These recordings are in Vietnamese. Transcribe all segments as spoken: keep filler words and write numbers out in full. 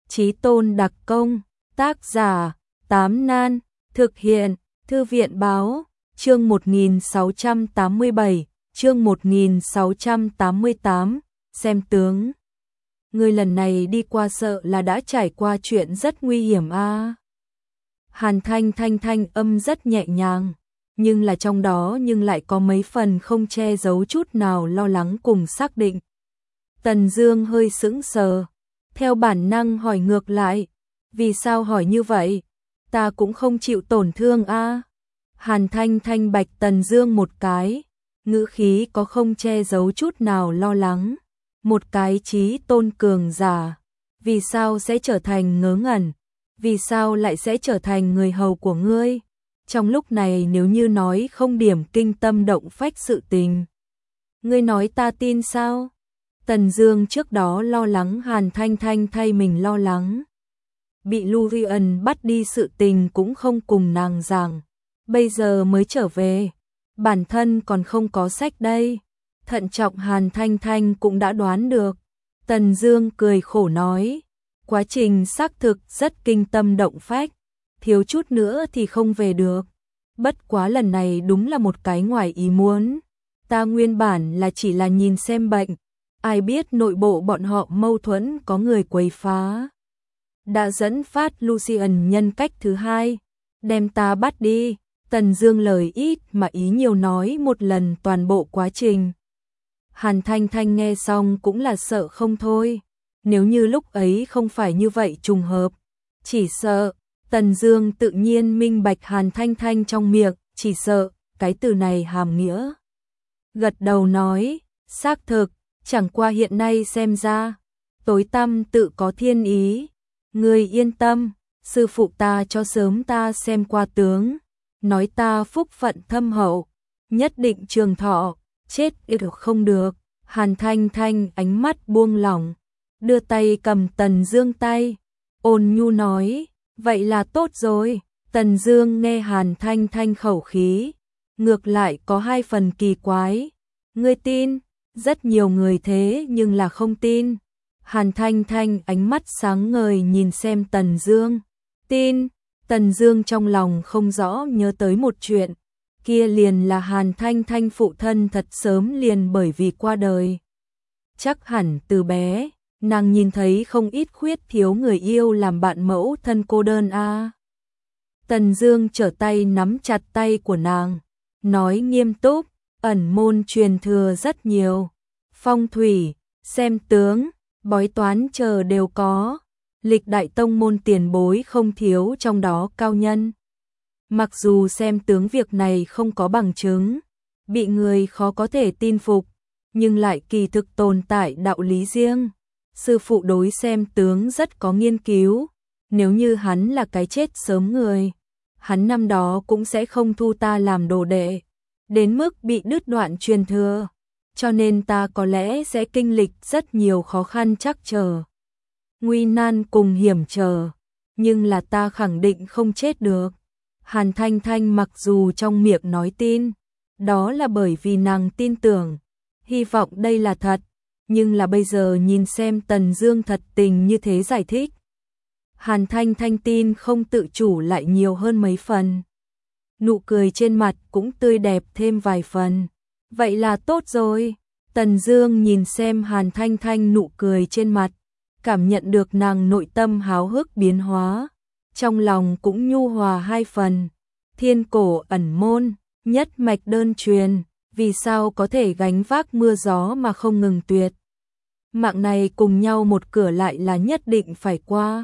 Chí Tôn đặc công, tác giả, Tám Nan, thực hiện, Thư viện báo, chương một nghìn sáu trăm tám mươi bảy, chương một nghìn sáu trăm tám mươi tám, xem tướng. Người lần này đi qua sợ là đã trải qua chuyện rất nguy hiểm a. À. Hàn Thanh Thanh thanh âm rất nhẹ nhàng, nhưng là trong đó nhưng lại có mấy phần không che giấu chút nào lo lắng cùng xác định. Tần Dương hơi sững sờ, theo bản năng hỏi ngược lại, vì sao hỏi như vậy? Ta cũng không chịu tổn thương a. À. Hàn Thanh Thanh bạch Tần Dương một cái, ngữ khí có không che giấu chút nào lo lắng. Một cái chí tôn cường giả, vì sao sẽ trở thành ngớ ngẩn? Vì sao lại sẽ trở thành người hầu của ngươi? Trong lúc này nếu như nói không điểm kinh tâm động phách sự tình, ngươi nói ta tin sao? Tần Dương trước đó lo lắng Hàn Thanh Thanh thay mình lo lắng. Bị Lurian bắt đi sự tình cũng không cùng nàng giảng, bây giờ mới trở về, bản thân còn không có sách đây. Thận trọng Hàn Thanh Thanh cũng đã đoán được. Tần Dương cười khổ nói, quá trình xác thực rất kinh tâm động phách, thiếu chút nữa thì không về được. Bất quá lần này đúng là một cái ngoài ý muốn. Ta nguyên bản là chỉ là nhìn xem bệnh, ai biết nội bộ bọn họ mâu thuẫn có người quấy phá. Đã dẫn phát Lucian nhân cách thứ hai, đem ta bắt đi. Tần Dương lời ít mà ý nhiều nói một lần toàn bộ quá trình. Hàn Thanh Thanh nghe xong cũng là sợ không thôi. Nếu như lúc ấy không phải như vậy trùng hợp, chỉ sợ, Tần Dương tự nhiên minh bạch Hàn Thanh Thanh trong miệng, chỉ sợ, cái từ này hàm nghĩa. Gật đầu nói, xác thực, chẳng qua hiện nay xem ra, tối tăm tự có thiên ý. Ngươi yên tâm, sư phụ ta cho sớm ta xem qua tướng, nói ta phúc phận thâm hậu, nhất định trường thọ. Chết được không được. Hàn Thanh Thanh ánh mắt buông lỏng, đưa tay cầm Tần Dương tay, ôn nhu nói, vậy là tốt rồi. Tần Dương nghe Hàn Thanh Thanh khẩu khí, ngược lại có hai phần kỳ quái. Ngươi tin? Rất nhiều người thế nhưng là không tin. Hàn Thanh Thanh ánh mắt sáng ngời nhìn xem Tần Dương. Tin? Tần Dương trong lòng không rõ nhớ tới một chuyện. Kia liền là Hàn Thanh Thanh phụ thân thật sớm liền bởi vì qua đời. Chắc hẳn từ bé, nàng nhìn thấy không ít khuyết thiếu người yêu làm bạn mẫu thân cô đơn a. À. Tần Dương trở tay nắm chặt tay của nàng, nói nghiêm túc, ẩn môn truyền thừa rất nhiều, phong thủy, xem tướng, bói toán chờ đều có, lịch đại tông môn tiền bối không thiếu trong đó cao nhân. Mặc dù xem tướng việc này không có bằng chứng, bị người khó có thể tin phục, nhưng lại kỳ thực tồn tại đạo lý riêng. Sư phụ đối xem tướng rất có nghiên cứu, nếu như hắn là cái chết sớm người, hắn năm đó cũng sẽ không thu ta làm đồ đệ, đến mức bị đứt đoạn truyền thừa, cho nên ta có lẽ sẽ kinh lịch rất nhiều khó khăn trắc trở, nguy nan cùng hiểm trở, nhưng là ta khẳng định không chết được. Hàn Thanh Thanh mặc dù trong miệng nói tin, đó là bởi vì nàng tin tưởng, hy vọng đây là thật, nhưng là bây giờ nhìn xem Tần Dương thật tình như thế giải thích. Hàn Thanh Thanh tin không tự chủ lại nhiều hơn mấy phần. Nụ cười trên mặt cũng tươi đẹp thêm vài phần. Vậy là tốt rồi. Tần Dương nhìn xem Hàn Thanh Thanh nụ cười trên mặt, cảm nhận được nàng nội tâm háo hức biến hóa. Trong lòng cũng nhu hòa hai phần. Thiên cổ ẩn môn, nhất mạch đơn truyền, vì sao có thể gánh vác mưa gió mà không ngừng tuyệt. Mạng này cùng nhau một cửa lại là nhất định phải qua.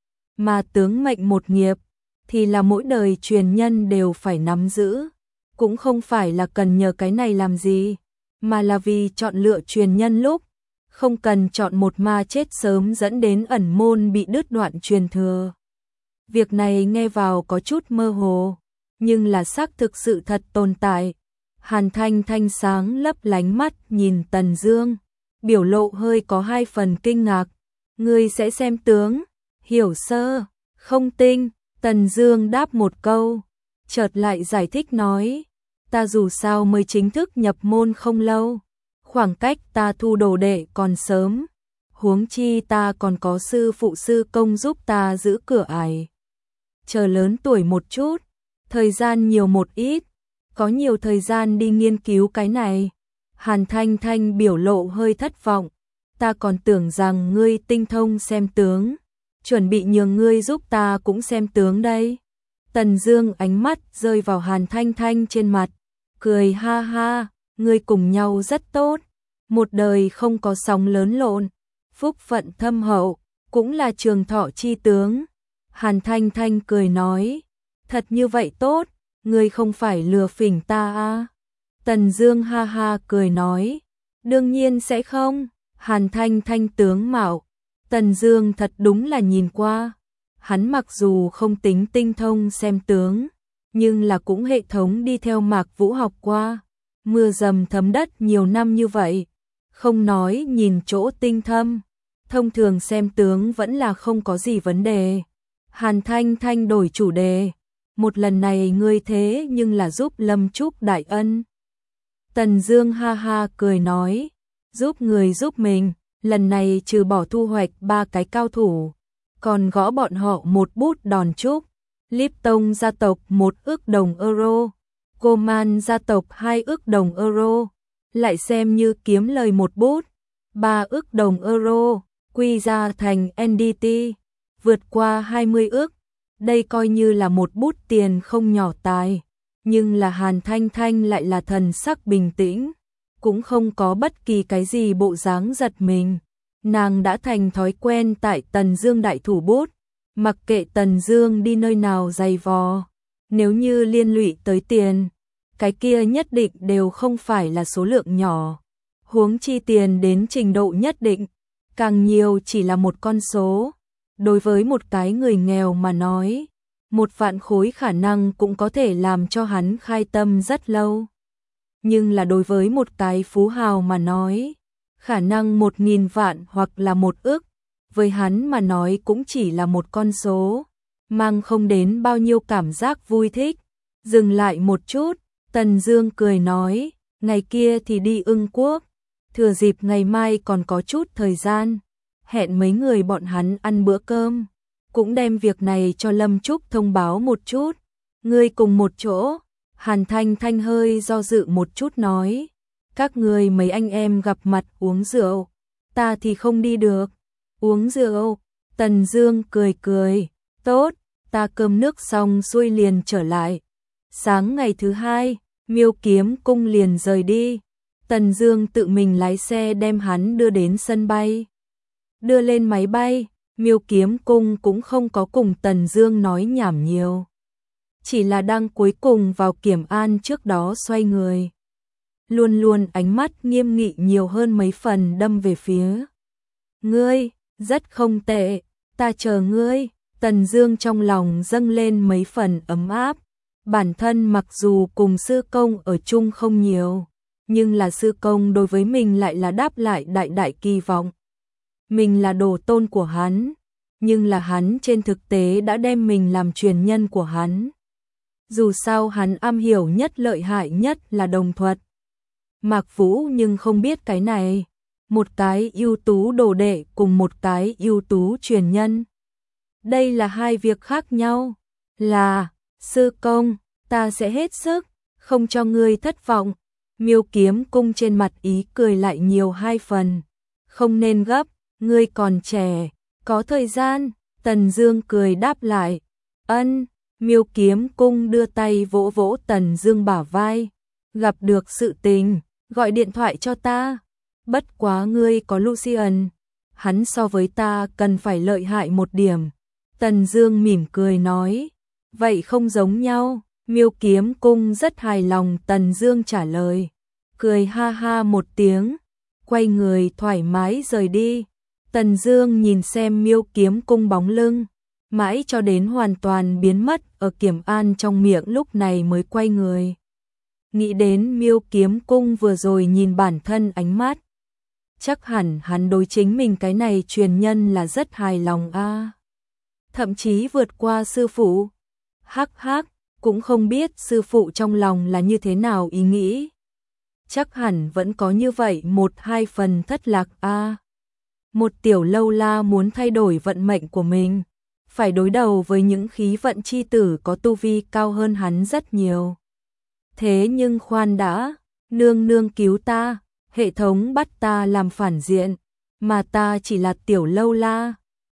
Mà tướng mệnh một nghiệp, thì là mỗi đời truyền nhân đều phải nắm giữ. Cũng không phải là cần nhờ cái này làm gì, mà là vì chọn lựa truyền nhân lúc, không cần chọn một ma chết sớm dẫn đến ẩn môn bị đứt đoạn truyền thừa. Việc này nghe vào có chút mơ hồ, nhưng là xác thực sự thật tồn tại. Hàn Thanh Thanh sáng lấp lánh mắt nhìn Tần Dương, biểu lộ hơi có hai phần kinh ngạc. Ngươi sẽ xem tướng? Hiểu sơ, không tinh. Tần Dương đáp một câu, chợt lại giải thích nói, ta dù sao mới chính thức nhập môn không lâu, khoảng cách ta thu đồ đệ còn sớm. huống chi ta còn có sư phụ sư công giúp ta giữ cửa ải. Chờ lớn tuổi một chút, thời gian nhiều một ít, có nhiều thời gian đi nghiên cứu cái này. Hàn Thanh Thanh biểu lộ hơi thất vọng, ta còn tưởng rằng ngươi tinh thông xem tướng, chuẩn bị nhường ngươi giúp ta cũng xem tướng đây. Tần Dương ánh mắt rơi vào Hàn Thanh Thanh trên mặt, cười ha ha, ngươi cùng nhau rất tốt, một đời không có sóng lớn lộn, phúc phận thâm hậu, cũng là trường thọ chi tướng. Hàn Thanh Thanh cười nói, thật như vậy tốt, ngươi không phải lừa phỉnh ta à? Tần Dương ha ha cười nói, đương nhiên sẽ không. Hàn Thanh Thanh tướng mạo, Tần Dương thật đúng là nhìn qua. Hắn mặc dù không tính tinh thông xem tướng, nhưng là cũng hệ thống đi theo Mạc Vũ học qua. Mưa dầm thấm đất nhiều năm như vậy, không nói nhìn chỗ tinh thâm, thông thường xem tướng vẫn là không có gì vấn đề. Hàn Thanh Thanh đổi chủ đề, một lần này ngươi thế nhưng là giúp Lâm Trúc đại ân. Tần Dương ha ha cười nói, giúp người giúp mình, lần này trừ bỏ thu hoạch ba cái cao thủ, còn gõ bọn họ một bút đòn chúc. Lipton gia tộc một ức đồng euro, Goman gia tộc hai ức đồng euro, lại xem như kiếm lời một bút, ba ức đồng euro, quy ra thành en đê tê, vượt qua hai mươi ức. Đây coi như là một bút tiền không nhỏ tài, nhưng là Hàn Thanh Thanh lại là thần sắc bình tĩnh, cũng không có bất kỳ cái gì bộ dáng giật mình. Nàng đã thành thói quen tại Tần Dương đại thủ bút, mặc kệ Tần Dương đi nơi nào giày vò, nếu như liên lụy tới tiền, cái kia nhất định đều không phải là số lượng nhỏ. Huống chi tiền đến trình độ nhất định, càng nhiều chỉ là một con số. Đối với một cái người nghèo mà nói, một vạn khối khả năng cũng có thể làm cho hắn khai tâm rất lâu. Nhưng là đối với một cái phú hào mà nói, khả năng một nghìn vạn hoặc là một ức, với hắn mà nói cũng chỉ là một con số, mang không đến bao nhiêu cảm giác vui thích. Dừng lại một chút, Tần Dương cười nói, ngày kia thì đi Ưng Quốc, thừa dịp ngày mai còn có chút thời gian, hẹn mấy người bọn hắn ăn bữa cơm, cũng đem việc này cho Lâm Trúc thông báo một chút. Ngươi cùng một chỗ? Hàn Thanh Thanh hơi do dự một chút nói, các người mấy anh em gặp mặt uống rượu, ta thì không đi được. Uống rượu? Tần Dương cười cười, tốt, ta cơm nước xong xuôi liền trở lại. Sáng ngày thứ hai, Miêu Kiếm Cung liền rời đi. Tần Dương tự mình lái xe đem hắn đưa đến sân bay. Đưa lên máy bay, Miêu Kiếm Cung cũng không có cùng Tần Dương nói nhảm nhiều, chỉ là đang cuối cùng vào kiểm an trước đó xoay người, luôn luôn ánh mắt nghiêm nghị nhiều hơn mấy phần đâm về phía. Ngươi, rất không tệ, ta chờ ngươi. Tần Dương trong lòng dâng lên mấy phần ấm áp, bản thân mặc dù cùng sư công ở chung không nhiều, nhưng là sư công đối với mình lại là đáp lại đại đại kỳ vọng. Mình là đồ tôn của hắn, nhưng là hắn trên thực tế đã đem mình làm truyền nhân của hắn. Dù sao hắn am hiểu nhất lợi hại nhất là đồng thuật. Mạc Vũ nhưng không biết cái này, một cái ưu tú đồ đệ cùng một cái ưu tú truyền nhân. Đây là hai việc khác nhau. Là, sư công, ta sẽ hết sức, không cho ngươi thất vọng. Miêu Kiếm Cung trên mặt ý cười lại nhiều hai phần. Không nên gấp, ngươi còn trẻ, có thời gian. Tần Dương cười đáp lại. Ân. Miêu Kiếm Cung đưa tay vỗ vỗ Tần Dương bả vai. Gặp được sự tình, gọi điện thoại cho ta. Bất quá ngươi có Lucian, hắn so với ta cần phải lợi hại một điểm. Tần Dương mỉm cười nói, vậy không giống nhau. Miêu Kiếm Cung rất hài lòng Tần Dương trả lời, cười ha ha một tiếng, quay người thoải mái rời đi. Tần Dương nhìn xem Miêu Kiếm Cung bóng lưng, mãi cho đến hoàn toàn biến mất ở kiểm an trong miệng lúc này mới quay người. Nghĩ đến Miêu Kiếm Cung vừa rồi nhìn bản thân ánh mắt, chắc hẳn hắn đối chính mình cái này truyền nhân là rất hài lòng a. À. Thậm chí vượt qua sư phụ. Hắc hắc, cũng không biết sư phụ trong lòng là như thế nào ý nghĩ. Chắc hẳn vẫn có như vậy một hai phần thất lạc a. À. Một tiểu lâu la muốn thay đổi vận mệnh của mình, phải đối đầu với những khí vận chi tử có tu vi cao hơn hắn rất nhiều. Thế nhưng khoan đã, nương nương cứu ta, hệ thống bắt ta làm phản diện, mà ta chỉ là tiểu lâu la,